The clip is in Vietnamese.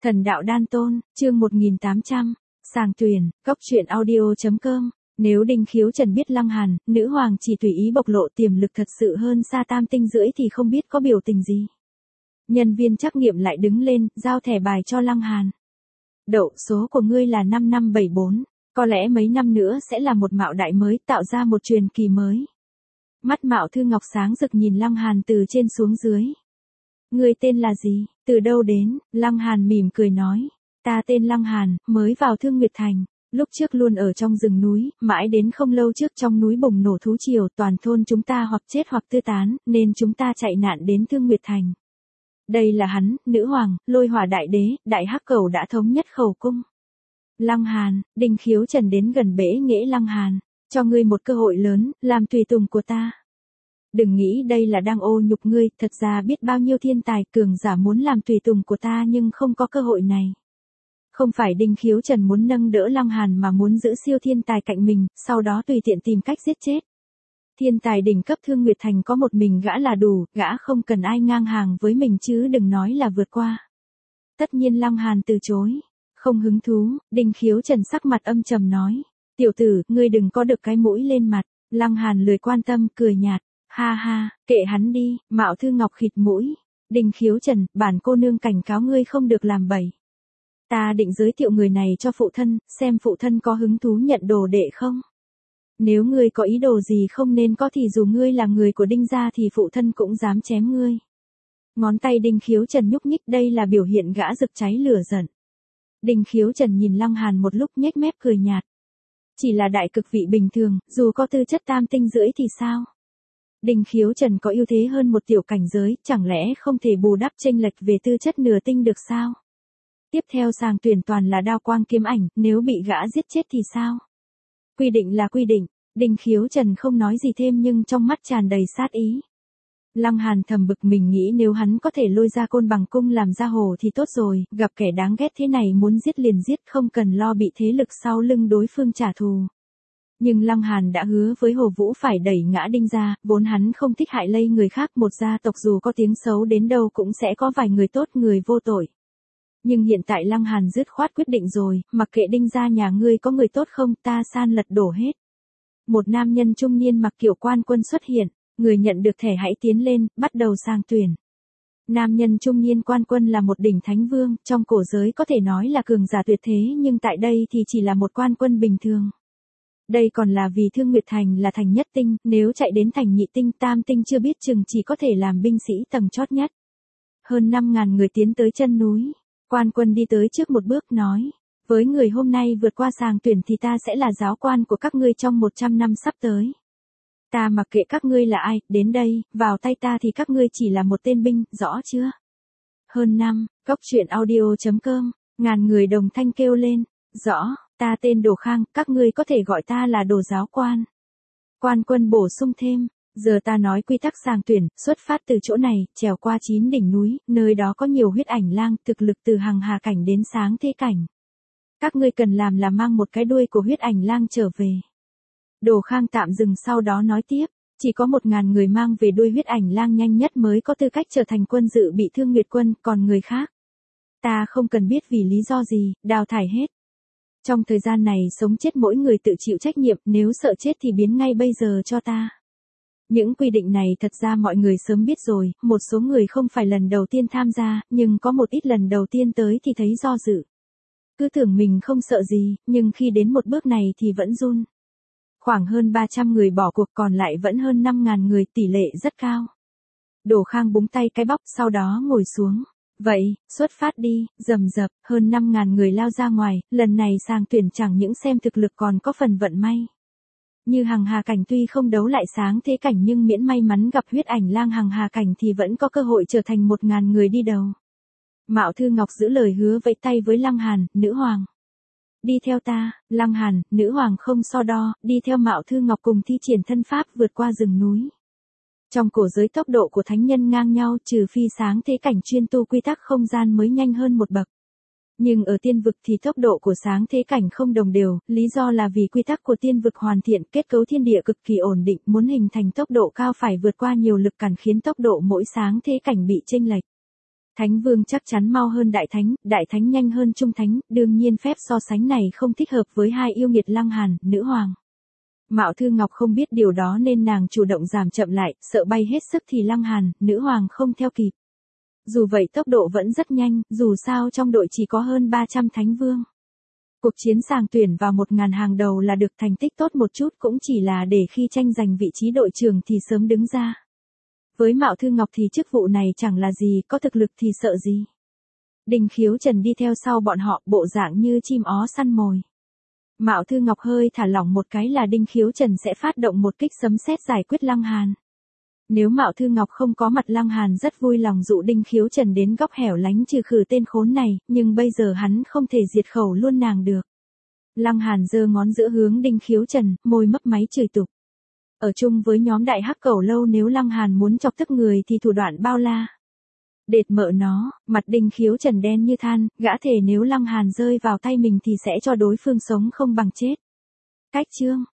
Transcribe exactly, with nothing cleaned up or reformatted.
Thần đạo đan tôn, chương một nghìn tám trăm, sàng tuyển, góc truyện audio.com. Nếu Đinh Khiếu Trần biết Lăng Hàn, nữ hoàng chỉ tùy ý bộc lộ tiềm lực thật sự hơn xa tam tinh rưỡi thì không biết có biểu tình gì. Nhân viên trắc nghiệm lại đứng lên, giao thẻ bài cho Lăng Hàn. Đậu số của ngươi là năm năm bảy bốn, có lẽ mấy năm nữa sẽ là một mạo đại mới, tạo ra một truyền kỳ mới. Mắt Mạo Thư Ngọc sáng rực nhìn Lăng Hàn từ trên xuống dưới. Ngươi tên là gì, từ đâu đến? Lăng Hàn mỉm cười nói. Ta tên Lăng Hàn, mới vào Thương Nguyệt Thành. Lúc trước luôn ở trong rừng núi, mãi đến không lâu trước trong núi bùng nổ thú triều, toàn thôn chúng ta hoặc chết hoặc tư tán, nên chúng ta chạy nạn đến Thương Nguyệt Thành. Đây là hắn, nữ hoàng, Lôi Hỏa đại đế, đại hắc cẩu đã thống nhất khẩu cung. Lăng Hàn, Đinh Khiếu Trần đến gần bẽ nghễ Lăng Hàn, cho ngươi một cơ hội lớn, làm tùy tùng của ta. Đừng nghĩ đây là đang ô nhục ngươi, thật ra biết bao nhiêu thiên tài cường giả muốn làm tùy tùng của ta nhưng không có cơ hội này. Không phải Đinh Khiếu Trần muốn nâng đỡ Lăng Hàn mà muốn giữ siêu thiên tài cạnh mình, sau đó tùy tiện tìm cách giết chết. Thiên tài đỉnh cấp Thương Nguyệt Thành có một mình gã là đủ, gã không cần ai ngang hàng với mình chứ đừng nói là vượt qua. Tất nhiên Lăng Hàn từ chối. Không hứng thú, Đinh Khiếu Trần sắc mặt âm trầm nói. Tiểu tử, ngươi đừng có được cái mũi lên mặt. Lăng Hàn lười quan tâm, cười nhạt. Ha ha, kệ hắn đi, Mạo Thư Ngọc khịt mũi. Đinh Khiếu Trần, bản cô nương cảnh cáo ngươi không được làm bậy. Ta định giới thiệu người này cho phụ thân, xem phụ thân có hứng thú nhận đồ đệ không. Nếu ngươi có ý đồ gì không nên có thì dù ngươi là người của Đinh gia thì phụ thân cũng dám chém ngươi. Ngón tay Đinh Khiếu Trần nhúc nhích, đây là biểu hiện gã rực cháy lửa giận. Đinh Khiếu Trần nhìn Lăng Hàn một lúc nhếch mép cười nhạt. Chỉ là đại cực vị bình thường, dù có tư chất tam tinh rưỡi thì sao? Đinh Khiếu Trần có ưu thế hơn một tiểu cảnh giới, chẳng lẽ không thể bù đắp chênh lệch về tư chất nửa tinh được sao? Tiếp theo sàng tuyển toàn là đao quang kiếm ảnh, nếu bị gã giết chết thì sao? Quy định là quy định, Đinh Khiếu Trần không nói gì thêm nhưng trong mắt tràn đầy sát ý. Lăng Hàn thầm bực mình nghĩ nếu hắn có thể lôi ra Côn Bằng cung làm ra hồ thì tốt rồi, gặp kẻ đáng ghét thế này muốn giết liền giết, không cần lo bị thế lực sau lưng đối phương trả thù. Nhưng Lăng Hàn đã hứa với Hồ Vũ phải đẩy ngã Đinh gia, vốn hắn không thích hại lây người khác, một gia tộc dù có tiếng xấu đến đâu cũng sẽ có vài người tốt người vô tội. Nhưng hiện tại Lăng Hàn dứt khoát quyết định rồi, mặc kệ Đinh gia nhà ngươi có người tốt không, ta san lật đổ hết. Một nam nhân trung niên mặc kiểu quan quân xuất hiện, người nhận được thẻ hãy tiến lên, bắt đầu sàng tuyển. Nam nhân trung niên quan quân là một đỉnh thánh vương, trong cổ giới có thể nói là cường giả tuyệt thế nhưng tại đây thì chỉ là một quan quân bình thường. Đây còn là vì Thương Nguyệt Thành là thành nhất tinh, nếu chạy đến thành nhị tinh tam tinh chưa biết chừng chỉ có thể làm binh sĩ tầng chót nhất. Hơn năm ngàn người tiến tới chân núi. Quan quân đi tới trước một bước nói, với người hôm nay vượt qua sàng tuyển thì ta sẽ là giáo quan của các ngươi trong một trăm năm sắp tới. Ta mặc kệ các ngươi là ai, đến đây, vào tay ta thì các ngươi chỉ là một tên binh, rõ chưa? Hơn năm, góc truyện audio.com, ngàn người đồng thanh kêu lên, rõ, ta tên Đồ Khang, các ngươi có thể gọi ta là Đồ giáo quan. Quan quân bổ sung thêm. Giờ ta nói quy tắc sàng tuyển, xuất phát từ chỗ này, trèo qua chín đỉnh núi, nơi đó có nhiều huyết ảnh lang, thực lực từ hằng hà cảnh đến sáng thế cảnh. Các ngươi cần làm là mang một cái đuôi của huyết ảnh lang trở về. Đồ Khang tạm dừng sau đó nói tiếp, chỉ có một ngàn người mang về đuôi huyết ảnh lang nhanh nhất mới có tư cách trở thành quân dự bị Thương Nguyệt quân, còn người khác. Ta không cần biết vì lý do gì, đào thải hết. Trong thời gian này sống chết mỗi người tự chịu trách nhiệm, nếu sợ chết thì biến ngay bây giờ cho ta. Những quy định này thật ra mọi người sớm biết rồi, một số người không phải lần đầu tiên tham gia, nhưng có một ít lần đầu tiên tới thì thấy do dự. Cứ tưởng mình không sợ gì, nhưng khi đến một bước này thì vẫn run. Khoảng hơn ba trăm người bỏ cuộc còn lại vẫn hơn năm ngàn người, tỷ lệ rất cao. Đồ Khang búng tay cái bóc sau đó ngồi xuống. Vậy, xuất phát đi, rầm rập, hơn năm ngàn người lao ra ngoài, lần này sàng tuyển chẳng những xem thực lực còn có phần vận may. Như hằng hà cảnh tuy không đấu lại sáng thế cảnh nhưng miễn may mắn gặp huyết ảnh lang hằng hà cảnh thì vẫn có cơ hội trở thành một ngàn người đi đầu. Mạo Thư Ngọc giữ lời hứa vẫy tay với Lăng Hàn, nữ hoàng. Đi theo ta, Lăng Hàn, nữ hoàng không so đo, đi theo Mạo Thư Ngọc cùng thi triển thân pháp vượt qua rừng núi. Trong cổ giới tốc độ của thánh nhân ngang nhau trừ phi sáng thế cảnh chuyên tu quy tắc không gian mới nhanh hơn một bậc. Nhưng ở tiên vực thì tốc độ của sáng thế cảnh không đồng đều, lý do là vì quy tắc của tiên vực hoàn thiện, kết cấu thiên địa cực kỳ ổn định, muốn hình thành tốc độ cao phải vượt qua nhiều lực cản khiến tốc độ mỗi sáng thế cảnh bị chênh lệch. Thánh vương chắc chắn mau hơn đại thánh, đại thánh nhanh hơn trung thánh, đương nhiên phép so sánh này không thích hợp với hai yêu nghiệt Lăng Hàn, nữ hoàng. Mạo Thư Ngọc không biết điều đó nên nàng chủ động giảm chậm lại, sợ bay hết sức thì Lăng Hàn, nữ hoàng không theo kịp. Dù vậy tốc độ vẫn rất nhanh, dù sao trong đội chỉ có hơn ba trăm thánh vương. Cuộc chiến sàng tuyển vào một ngàn hàng đầu là được, thành tích tốt một chút cũng chỉ là để khi tranh giành vị trí đội trưởng thì sớm đứng ra. Với Mạo Thư Ngọc thì chức vụ này chẳng là gì, có thực lực thì sợ gì. Đinh Khiếu Trần đi theo sau bọn họ, bộ dạng như chim ó săn mồi. Mạo Thư Ngọc hơi thả lỏng một cái là Đinh Khiếu Trần sẽ phát động một kích sấm sét giải quyết Lăng Hàn. Nếu Mạo Thư Ngọc không có mặt, Lăng Hàn rất vui lòng dụ Đinh Khiếu Trần đến góc hẻo lánh trừ khử tên khốn này, nhưng bây giờ hắn không thể diệt khẩu luôn nàng được. Lăng Hàn giơ ngón giữa hướng Đinh Khiếu Trần, môi mấp máy chửi tục. Ở chung với nhóm đại hắc cẩu lâu, nếu Lăng Hàn muốn chọc tức người thì thủ đoạn bao la. Đệt mợ nó, mặt Đinh Khiếu Trần đen như than, gã thề nếu Lăng Hàn rơi vào tay mình thì sẽ cho đối phương sống không bằng chết. Cách chương